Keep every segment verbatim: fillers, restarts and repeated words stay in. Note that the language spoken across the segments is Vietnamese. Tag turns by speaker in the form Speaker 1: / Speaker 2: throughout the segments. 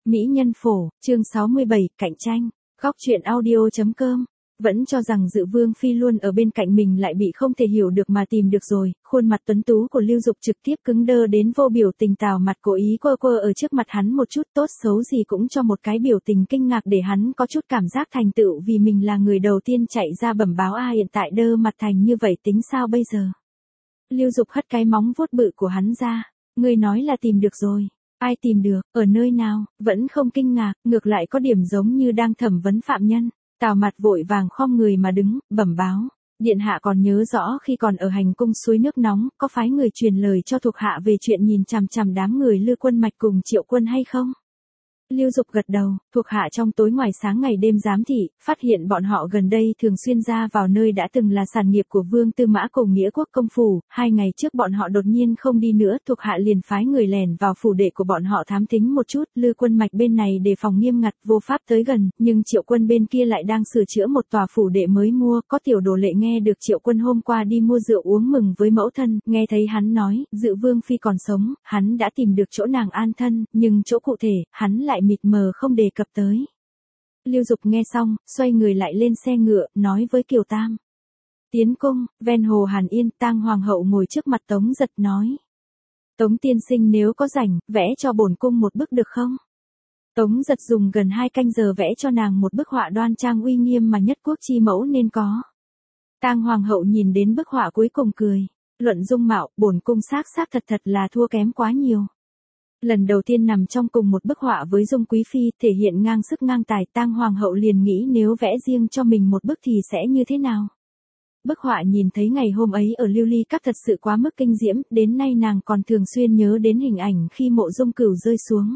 Speaker 1: Mỹ nhân phổ, chương sáu mươi bảy, cạnh tranh. Góc truyện audio.com. Vẫn cho rằng Dự Vương Phi luôn ở bên cạnh mình lại bị không thể hiểu được mà tìm được rồi, khuôn mặt tuấn tú của Lưu Dục trực tiếp cứng đơ đến vô biểu tình, tào mặt cố ý quơ quơ ở trước mặt hắn một chút, tốt xấu gì cũng cho một cái biểu tình kinh ngạc để hắn có chút cảm giác thành tựu vì mình là người đầu tiên chạy ra bẩm báo. A hiện tại đơ mặt thành như vậy tính sao bây giờ? Lưu Dục hất cái móng vuốt bự của hắn ra, ngươi nói là tìm được rồi. Ai tìm được, ở nơi nào, vẫn không kinh ngạc, ngược lại có điểm giống như đang thẩm vấn phạm nhân. Tào mặt vội vàng khom người mà đứng, bẩm báo. Điện hạ còn nhớ rõ khi còn ở hành cung suối nước nóng, có phái người truyền lời cho thuộc hạ về chuyện nhìn chằm chằm đám người Lư Quân Mạch cùng Triệu Quân hay không? Lưu Dục gật đầu, thuộc hạ trong tối ngoài sáng ngày đêm giám thị, phát hiện bọn họ gần đây thường xuyên ra vào nơi đã từng là sản nghiệp của Vương Tư Mã cùng Nghĩa Quốc công phủ, hai ngày trước bọn họ đột nhiên không đi nữa, thuộc hạ liền phái người lẻn vào phủ đệ của bọn họ thám thính một chút, Lư Quân Mạch bên này đề phòng nghiêm ngặt, vô pháp tới gần, nhưng Triệu Quân bên kia lại đang sửa chữa một tòa phủ đệ mới mua, có tiểu đồ lệ nghe được Triệu Quân hôm qua đi mua rượu uống mừng với mẫu thân, nghe thấy hắn nói, Dự Vương Phi còn sống, hắn đã tìm được chỗ nàng an thân, nhưng chỗ cụ thể, hắn lại mịt mờ không đề cập tới. Lưu Dục nghe xong, xoay người lại lên xe ngựa, nói với Kiều Tam. Tiến cung, ven hồ Hàn Yên, Tang Hoàng hậu ngồi trước mặt Tống Giật nói. Tống tiên sinh nếu có rảnh, vẽ cho bổn cung một bức được không? Tống Giật dùng gần hai canh giờ vẽ cho nàng một bức họa đoan trang uy nghiêm mà nhất quốc chi mẫu nên có. Tang Hoàng hậu nhìn đến bức họa cuối cùng cười. Luận dung mạo, bổn cung xác xác thật thật là thua kém quá nhiều. Lần đầu tiên nằm trong cùng một bức họa với Dung Quý Phi, thể hiện ngang sức ngang tài, Tang Hoàng hậu liền nghĩ nếu vẽ riêng cho mình một bức thì sẽ như thế nào. Bức họa nhìn thấy ngày hôm ấy ở Lưu Ly Các thật sự quá mức kinh diễm, đến nay nàng còn thường xuyên nhớ đến hình ảnh khi Mộ Dung Cửu rơi xuống.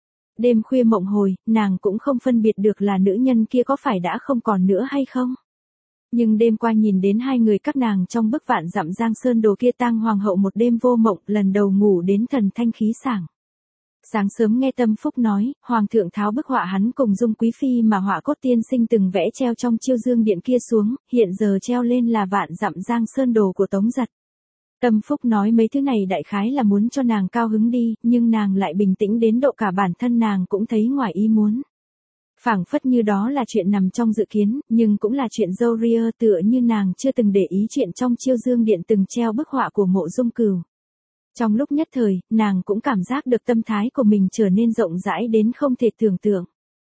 Speaker 1: Đêm khuya mộng hồi, nàng cũng không phân biệt được là nữ nhân kia có phải đã không còn nữa hay không. Nhưng đêm qua nhìn đến hai người các nàng trong bức vạn dặm giang sơn đồ kia, Tang Hoàng hậu một đêm vô mộng, lần đầu ngủ đến thần thanh khí sảng. Sáng sớm nghe Tâm Phúc nói, Hoàng thượng tháo bức họa hắn cùng Dung Quý Phi mà họa cốt tiên sinh từng vẽ treo trong Chiêu Dương Điện kia xuống, hiện giờ treo lên là vạn dặm giang sơn đồ của Tống Giật. Tâm Phúc nói mấy thứ này đại khái là muốn cho nàng cao hứng đi, nhưng nàng lại bình tĩnh đến độ cả bản thân nàng cũng thấy ngoài ý muốn. Phảng phất như đó là chuyện nằm trong dự kiến, nhưng cũng là chuyện dâu ria, tựa như nàng chưa từng để ý chuyện trong Chiêu Dương Điện từng treo bức họa của Mộ Dung Cửu. Trong lúc nhất thời, nàng cũng cảm giác được tâm thái của mình trở nên rộng rãi đến không thể tưởng tượng.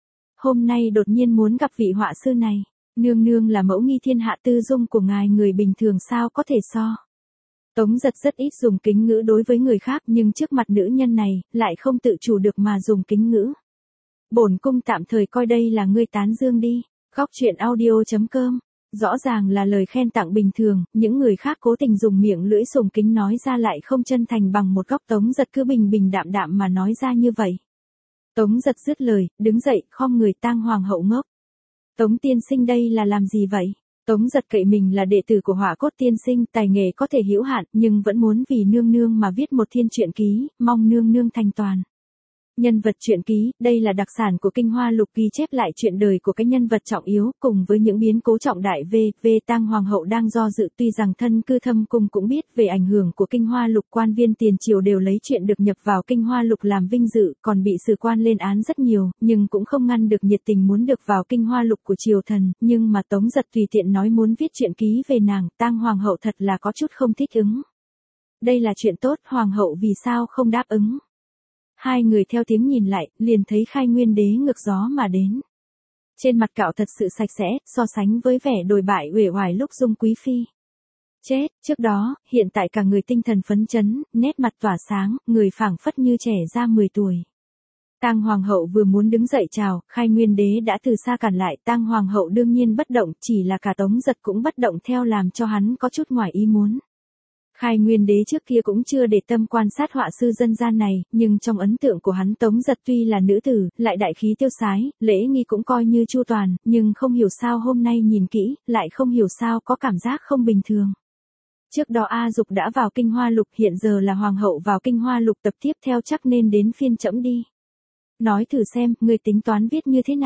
Speaker 1: Hôm nay đột nhiên muốn gặp vị họa sư này, nương nương là mẫu nghi thiên hạ tư dung của ngài, người bình thường sao có thể so. Tống Giật rất ít dùng kính ngữ đối với người khác, nhưng trước mặt nữ nhân này, lại không tự chủ được mà dùng kính ngữ. Bổn cung tạm thời coi đây là ngươi tán dương đi. Góc truyện audio.com. Rõ ràng là lời khen tặng bình thường, những người khác cố tình dùng miệng lưỡi sùng kính nói ra lại không chân thành bằng một góc. Tống Giật cứ bình bình đạm đạm mà nói ra như vậy. Tống Giật dứt lời, đứng dậy, khom người. Tang Hoàng hậu ngốc. Tống tiên sinh đây là làm gì vậy? Tống Giật cậy mình là đệ tử của Hỏa Cốt tiên sinh, tài nghề có thể hữu hạn, nhưng vẫn muốn vì nương nương mà viết một thiên truyện ký, mong nương nương thành toàn. Nhân vật truyện ký, đây là đặc sản của Kinh Hoa Lục, ghi chép lại chuyện đời của cái nhân vật trọng yếu, cùng với những biến cố trọng đại. V V Tang Hoàng hậu đang do dự, tuy rằng thân cư thâm cung cũng biết về ảnh hưởng của Kinh Hoa Lục, quan viên tiền triều đều lấy chuyện được nhập vào Kinh Hoa Lục làm vinh dự, còn bị sử quan lên án rất nhiều, nhưng cũng không ngăn được nhiệt tình muốn được vào Kinh Hoa Lục của triều thần, nhưng mà Tống Giật tùy tiện nói muốn viết truyện ký về nàng, Tang Hoàng hậu thật là có chút không thích ứng. Đây là chuyện tốt, Hoàng hậu vì sao không đáp ứng? Hai người theo tiếng nhìn lại, liền thấy Khai Nguyên Đế ngược gió mà đến. Trên mặt cạo thật sự sạch sẽ, so sánh với vẻ đồi bại uể oải lúc Dung Quý Phi chết, trước đó, hiện tại cả người tinh thần phấn chấn, nét mặt tỏa sáng, người phảng phất như trẻ ra mười tuổi. Tang Hoàng hậu vừa muốn đứng dậy chào, Khai Nguyên Đế đã từ xa cản lại. Tang Hoàng hậu đương nhiên bất động, chỉ là cả Tống Giật cũng bất động theo, làm cho hắn có chút ngoài ý muốn. Khai Nguyên Đế trước kia cũng chưa để tâm quan sát họa sư dân gian này, nhưng trong ấn tượng của hắn Tống Giật tuy là nữ tử, lại đại khí tiêu sái, lễ nghi cũng coi như chu toàn, nhưng không hiểu sao hôm nay nhìn kỹ, lại không hiểu sao có cảm giác không bình thường. Trước đó A Dục đã vào Kinh Hoa Lục, hiện giờ là Hoàng hậu vào Kinh Hoa Lục, tập tiếp theo chắc nên đến phiên trẫm đi. Nói thử xem, người tính toán viết như thế nào?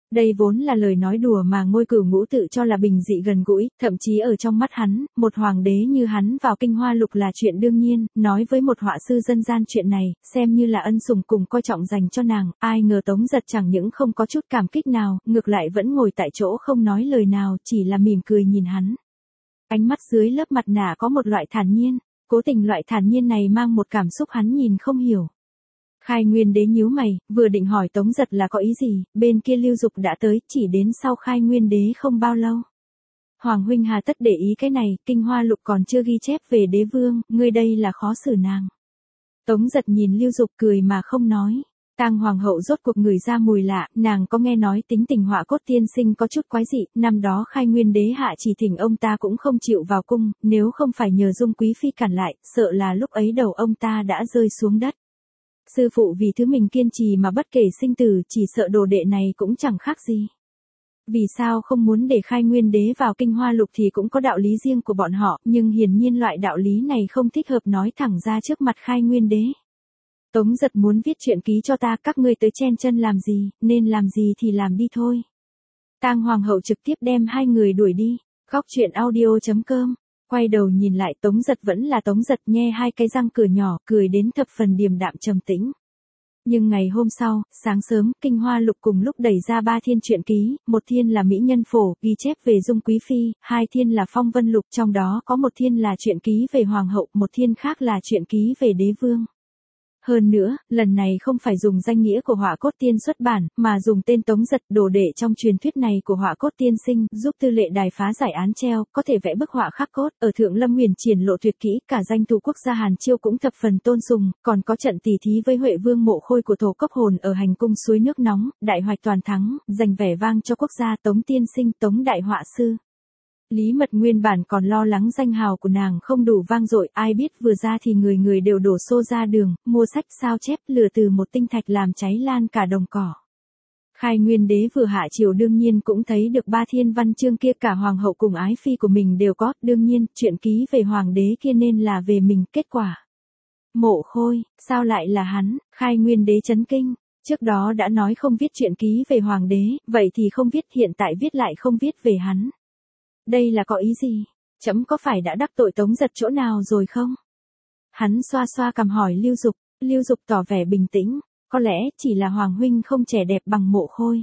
Speaker 1: Đây vốn là lời nói đùa mà Ngôi Cửu Ngũ tự cho là bình dị gần gũi, thậm chí ở trong mắt hắn, một hoàng đế như hắn vào Kinh Hoa Lục là chuyện đương nhiên, nói với một họa sư dân gian chuyện này, xem như là ân sủng cùng coi trọng dành cho nàng, ai ngờ Tống Giật chẳng những không có chút cảm kích nào, ngược lại vẫn ngồi tại chỗ không nói lời nào, chỉ là mỉm cười nhìn hắn. Ánh mắt dưới lớp mặt nạ có một loại thản nhiên, cố tình loại thản nhiên này mang một cảm xúc hắn nhìn không hiểu. Khai Nguyên Đế nhíu mày, vừa định hỏi Tống Giật là có ý gì, bên kia Lưu Dục đã tới, chỉ đến sau Khai Nguyên Đế không bao lâu. Hoàng huynh hà tất để ý cái này, Kinh Hoa Lục còn chưa ghi chép về đế vương, ngươi đây là khó xử nàng. Tống Giật nhìn Lưu Dục cười mà không nói. Tang hoàng hậu rốt cuộc ngửi ra mùi lạ, nàng có nghe nói tính tình Họa Cốt tiên sinh có chút quái dị, năm đó Khai Nguyên Đế hạ chỉ thỉnh ông ta cũng không chịu vào cung, nếu không phải nhờ Dung quý phi cản lại, sợ là lúc ấy đầu ông ta đã rơi xuống đất. Sư phụ vì thứ mình kiên trì mà bất kể sinh tử, chỉ sợ đồ đệ này cũng chẳng khác gì. Vì sao không muốn để Khai Nguyên Đế vào Kinh Hoa Lục thì cũng có đạo lý riêng của bọn họ, nhưng hiển nhiên loại đạo lý này không thích hợp nói thẳng ra trước mặt Khai Nguyên Đế. Tống Giật muốn viết truyện ký cho ta, các ngươi tới chen chân làm gì, nên làm gì thì làm đi thôi. Tang hoàng hậu trực tiếp đem hai người đuổi đi. Góc truyện audio chấm com. Quay đầu nhìn lại Tống Giật vẫn là Tống Giật, nhe hai cái răng cửa nhỏ, cười đến thập phần điềm đạm trầm tĩnh. Nhưng ngày hôm sau, sáng sớm, Kinh Hoa Lục cùng lúc đẩy ra ba thiên truyện ký, một thiên là Mỹ Nhân Phổ, ghi chép về Dung quý phi, hai thiên là Phong Vân Lục, trong đó có một thiên là truyện ký về Hoàng hậu, một thiên khác là truyện ký về Đế vương. Hơn nữa, lần này không phải dùng danh nghĩa của Họa Cốt Tiên xuất bản, mà dùng tên Tống Giật, đồ đệ trong truyền thuyết này của Họa Cốt Tiên sinh, giúp tư lệ đài phá giải án treo, có thể vẽ bức họa khắc cốt, ở Thượng Lâm Huyền triển lộ tuyệt kỹ, cả danh thủ quốc gia Hàn Chiêu cũng thập phần tôn sùng, còn có trận tỷ thí với Huệ Vương Mộ Khôi của Thổ Cốc Hồn ở hành cung suối nước nóng, đại hoạch toàn thắng, giành vẻ vang cho quốc gia. Tống tiên sinh, Tống đại họa sư. Lý Mật nguyên bản còn lo lắng danh hào của nàng không đủ vang dội, ai biết vừa ra thì người người đều đổ xô ra đường, mua sách sao chép, lừa từ một tinh thạch làm cháy lan cả đồng cỏ. Khai Nguyên Đế vừa hạ triều đương nhiên cũng thấy được ba thiên văn chương kia, cả hoàng hậu cùng ái phi của mình đều có, đương nhiên, truyện ký về hoàng đế kia nên là về mình, kết quả. Mộ Khôi, sao lại là hắn? Khai Nguyên Đế chấn kinh, trước đó đã nói không viết truyện ký về hoàng đế, vậy thì không viết, hiện tại viết lại không viết về hắn. Đây là có ý gì? Trẫm có phải đã đắc tội Tống Giật chỗ nào rồi không? Hắn xoa xoa cằm hỏi Lưu Dục, Lưu Dục tỏ vẻ bình tĩnh, có lẽ chỉ là hoàng huynh không trẻ đẹp bằng Mộ Khôi.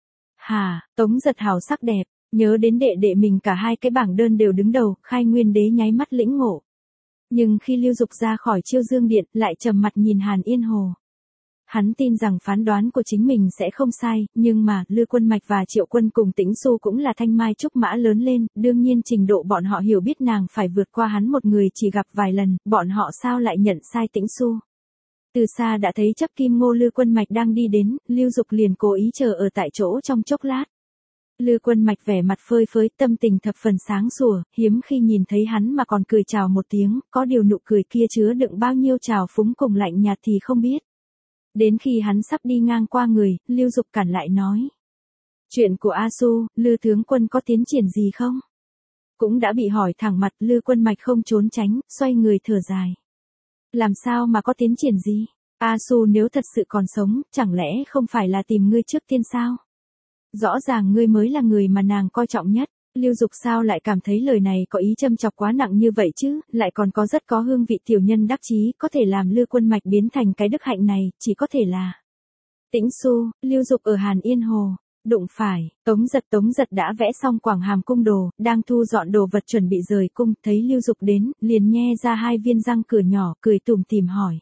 Speaker 1: Hà, Tống Giật hào sắc đẹp, nhớ đến đệ đệ mình cả hai cái bảng đơn đều đứng đầu, Khai Nguyên Đế nháy mắt lĩnh ngộ. Nhưng khi Lưu Dục ra khỏi Chiêu Dương Điện, lại trầm mặt nhìn Hàn Yên Hồ. Hắn tin rằng phán đoán của chính mình sẽ không sai, nhưng mà, Lư Quân Mạch và Triệu Quân cùng Tĩnh Xu cũng là thanh mai trúc mã lớn lên, đương nhiên trình độ bọn họ hiểu biết nàng phải vượt qua hắn một người chỉ gặp vài lần, bọn họ sao lại nhận sai Tĩnh Xu. Từ xa đã thấy chấp kim ngô Lư Quân Mạch đang đi đến, Lưu Dục liền cố ý chờ ở tại chỗ trong chốc lát. Lư Quân Mạch vẻ mặt phơi phới, tâm tình thập phần sáng sủa, hiếm khi nhìn thấy hắn mà còn cười chào một tiếng, có điều nụ cười kia chứa đựng bao nhiêu trào phúng cùng lạnh nhạt thì không biết. Đến khi hắn sắp đi ngang qua người, Lưu Dục cản lại nói. Chuyện của A Su, Lư tướng quân có tiến triển gì không? Cũng đã bị hỏi thẳng mặt, Lư Quân Mạch không trốn tránh, xoay người thở dài. Làm sao mà có tiến triển gì? A Su nếu thật sự còn sống, chẳng lẽ không phải là tìm ngươi trước tiên sao? Rõ ràng ngươi mới là người mà nàng coi trọng nhất. Lưu Dục sao lại cảm thấy lời này có ý châm chọc quá nặng như vậy chứ, lại còn có rất có hương vị tiểu nhân đắc chí, có thể làm Lư Quân Mạch biến thành cái đức hạnh này, chỉ có thể là Tĩnh Xu. Lưu Dục ở Hàn Yên Hồ, đụng phải, Tống Giật Tống Giật đã vẽ xong Quảng Hàm cung đồ, đang thu dọn đồ vật chuẩn bị rời cung, thấy Lưu Dục đến, liền nhe ra hai viên răng cửa nhỏ, cười tủm tỉm hỏi.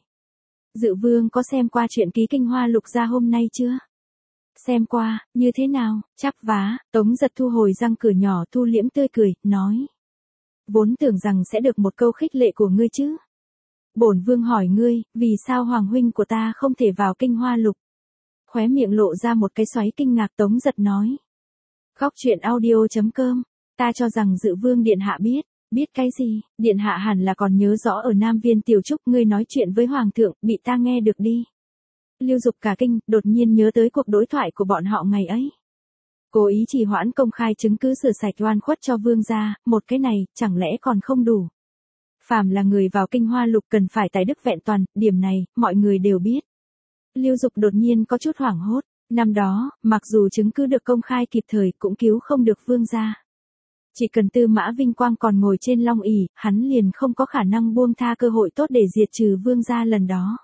Speaker 1: Dự vương có xem qua truyện ký Kinh Hoa Lục ra hôm nay chưa? Xem qua, như thế nào? Chắp vá. Tống Giật thu hồi răng cửa nhỏ, thu liễm tươi cười, nói. Vốn tưởng rằng sẽ được một câu khích lệ của ngươi chứ. Bổn vương hỏi ngươi, vì sao hoàng huynh của ta không thể vào Kinh Hoa Lục? Khóe miệng lộ ra một cái xoáy kinh ngạc. Tống Giật nói. Góc truyện audio chấm com. Ta cho rằng dự vương điện hạ biết. Biết cái gì? Điện hạ hẳn là còn nhớ rõ ở Nam Viên Tiểu Trúc ngươi nói chuyện với hoàng thượng, bị ta nghe được đi. Lưu Dục cả kinh, đột nhiên nhớ tới cuộc đối thoại của bọn họ ngày ấy. Cố ý trì hoãn công khai chứng cứ rửa sạch oan khuất cho vương gia, một cái này, chẳng lẽ còn không đủ. Phàm là người vào Kinh Hoa Lục cần phải tài đức vẹn toàn, điểm này, mọi người đều biết. Lưu Dục đột nhiên có chút hoảng hốt, Năm đó, mặc dù chứng cứ được công khai kịp thời cũng cứu không được Vương gia. Chỉ cần Tư Mã Vinh Quang còn ngồi trên long ỷ, hắn liền không có khả năng buông tha cơ hội tốt để diệt trừ Vương gia lần đó.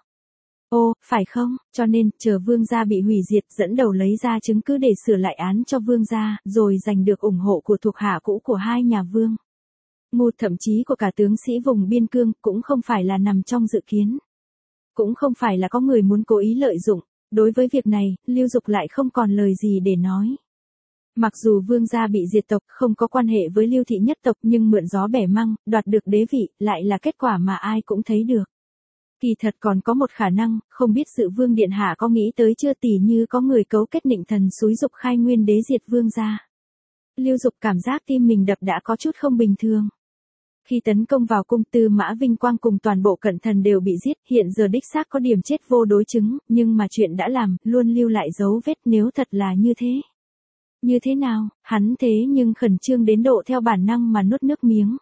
Speaker 1: Ô, phải không, cho nên, chờ Vương gia bị hủy diệt dẫn đầu lấy ra chứng cứ để sửa lại án cho Vương gia, rồi giành được ủng hộ của thuộc hạ cũ của hai nhà Vương. Ngu thậm chí của cả tướng sĩ vùng biên cương cũng không phải là nằm trong dự kiến. Cũng không phải là có người muốn cố ý lợi dụng, đối với việc này, Lưu Dục lại không còn lời gì để nói. Mặc dù Vương gia bị diệt tộc không có quan hệ với Lưu thị nhất tộc nhưng mượn gió bẻ măng, đoạt được đế vị, lại là kết quả mà ai cũng thấy được. Kỳ thật còn có một khả năng, không biết Dự Vương điện hạ có nghĩ tới chưa, tỉ như có người cấu kết Nịnh Thần xúi dục Khai Nguyên đế diệt Vương gia. Lưu Dục cảm giác tim mình đập đã có chút không bình thường. Khi tấn công vào cung, Tư Mã Vinh Quang cùng toàn bộ cận thần đều bị giết, hiện giờ đích xác có điểm chết vô đối chứng, nhưng mà chuyện đã làm, luôn lưu lại dấu vết, nếu thật là như thế. Như thế nào, hắn thế nhưng khẩn trương đến độ theo bản năng mà nuốt nước miếng.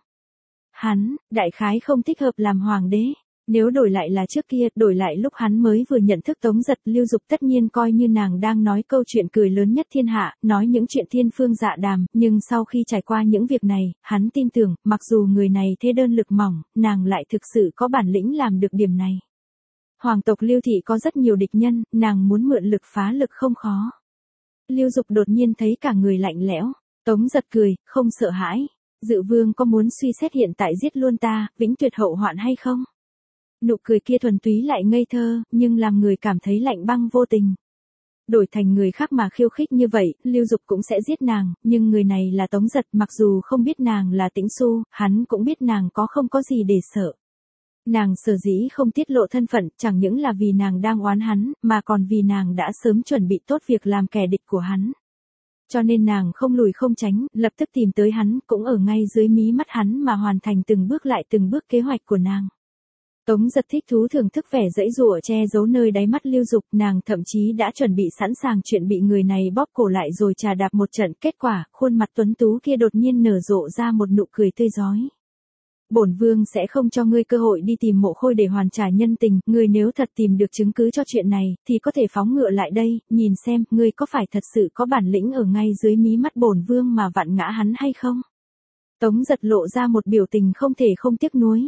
Speaker 1: Hắn, đại khái không thích hợp làm hoàng đế. Nếu đổi lại là trước kia, đổi lại lúc hắn mới vừa nhận thức Tống Giật, Lưu Dục tất nhiên coi như nàng đang nói câu chuyện cười lớn nhất thiên hạ, nói những chuyện thiên phương dạ đàm, nhưng sau khi trải qua những việc này, hắn tin tưởng, mặc dù người này thế đơn lực mỏng, nàng lại thực sự có bản lĩnh làm được điểm này. Hoàng tộc Lưu thị có rất nhiều địch nhân, nàng muốn mượn lực phá lực không khó. Lưu Dục đột nhiên thấy cả người lạnh lẽo, Tống Giật cười, không sợ hãi. Dự Vương có muốn suy xét hiện tại giết luôn ta, vĩnh tuyệt hậu hoạn hay không? Nụ cười kia thuần túy lại ngây thơ, nhưng làm người cảm thấy lạnh băng vô tình. Đổi thành người khác mà khiêu khích như vậy, Lưu Dục cũng sẽ giết nàng, nhưng người này là Tống Giật, mặc dù không biết nàng là Tĩnh Xu, hắn cũng biết nàng có không có gì để sợ. Nàng sở dĩ không tiết lộ thân phận, chẳng những là vì nàng đang oán hắn, mà còn vì nàng đã sớm chuẩn bị tốt việc làm kẻ địch của hắn. Cho nên nàng không lùi không tránh, lập tức tìm tới hắn, cũng ở ngay dưới mí mắt hắn mà hoàn thành từng bước lại từng bước kế hoạch của nàng. Tống Giật thích thú thưởng thức vẻ dãy dụa che giấu nơi đáy mắt Lưu Dục, nàng thậm chí đã chuẩn bị sẵn sàng chuyện bị người này bóp cổ lại rồi trà đạp một trận, kết quả, khuôn mặt tuấn tú kia đột nhiên nở rộ ra một nụ cười tươi rói. Bổn Vương sẽ không cho ngươi cơ hội đi tìm Mộ Khôi để hoàn trả nhân tình, ngươi nếu thật tìm được chứng cứ cho chuyện này, thì có thể phóng ngựa lại đây, nhìn xem, ngươi có phải thật sự có bản lĩnh ở ngay dưới mí mắt bổn Vương mà vặn ngã hắn hay không? Tống Giật lộ ra một biểu tình không thể không tiếc nuối.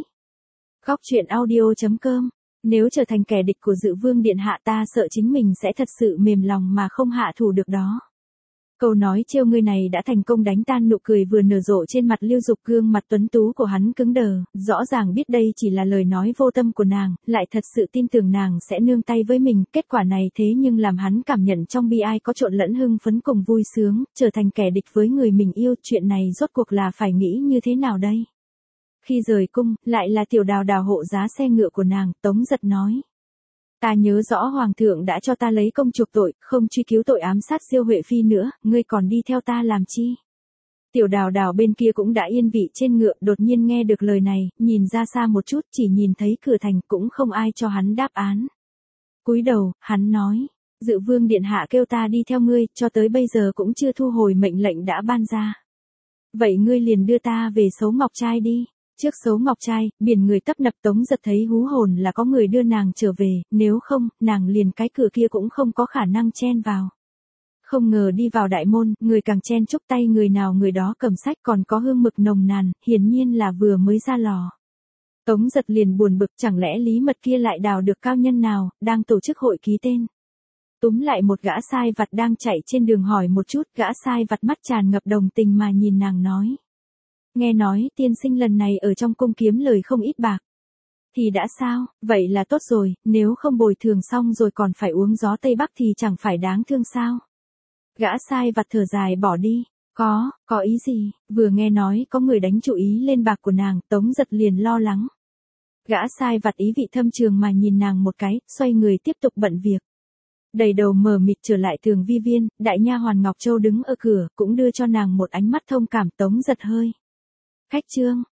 Speaker 1: Góc truyện audio chấm com. Nếu trở thành kẻ địch của Dự Vương điện hạ, ta sợ chính mình sẽ thật sự mềm lòng mà không hạ thủ được đó. Câu nói trêu ngươi này đã thành công đánh tan nụ cười vừa nở rộ trên mặt Lưu Dục, gương mặt tuấn tú của hắn cứng đờ, rõ ràng biết đây chỉ là lời nói vô tâm của nàng, lại thật sự tin tưởng nàng sẽ nương tay với mình, kết quả này thế nhưng làm hắn cảm nhận trong bi ai có trộn lẫn hưng phấn cùng vui sướng, trở thành kẻ địch với người mình yêu, chuyện này rốt cuộc là phải nghĩ như thế nào đây? Khi rời cung, lại là Tiểu Đào Đào hộ giá xe ngựa của nàng, Tống Giật nói. Ta nhớ rõ Hoàng thượng đã cho ta lấy công chuộc tội, không truy cứu tội ám sát Diêu Huệ Phi nữa, ngươi còn đi theo ta làm chi? Tiểu Đào Đào bên kia cũng đã yên vị trên ngựa, đột nhiên nghe được lời này, nhìn ra xa một chút, chỉ nhìn thấy cửa thành, cũng không ai cho hắn đáp án. Cúi đầu, hắn nói, Dự Vương điện hạ kêu ta đi theo ngươi, cho tới bây giờ cũng chưa thu hồi mệnh lệnh đã ban ra. Vậy ngươi liền đưa ta về Sấu Ngọc Trai đi. Trước Sấu Ngọc Trai, biển người tấp nập, Tống Giật thấy hú hồn là có người đưa nàng trở về, nếu không, nàng liền cái cửa kia cũng không có khả năng chen vào. Không ngờ đi vào đại môn, người càng chen chúc tay người nào người đó cầm sách, còn có hương mực nồng nàn, hiển nhiên là vừa mới ra lò. Tống Giật liền buồn bực, chẳng lẽ Lý Mật kia lại đào được cao nhân nào, đang tổ chức hội ký tên. Túm lại một gã sai vặt đang chạy trên đường hỏi một chút, gã sai vặt mắt tràn ngập đồng tình mà nhìn nàng nói. Nghe nói tiên sinh lần này ở trong cung kiếm lời không ít bạc. Thì đã sao, vậy là tốt rồi, nếu không bồi thường xong rồi còn phải uống gió Tây Bắc thì chẳng phải đáng thương sao. Gã sai vặt thở dài bỏ đi, có, có ý gì, vừa nghe nói có người đánh chú ý lên bạc của nàng, Tống Giật liền lo lắng. Gã sai vặt ý vị thâm trường mà nhìn nàng một cái, xoay người tiếp tục bận việc. Đầy đầu mờ mịt trở lại Thường Vi Viên, đại nha hoàn Ngọc Châu đứng ở cửa, cũng đưa cho nàng một ánh mắt thông cảm. Tống Giật hơi khách trương,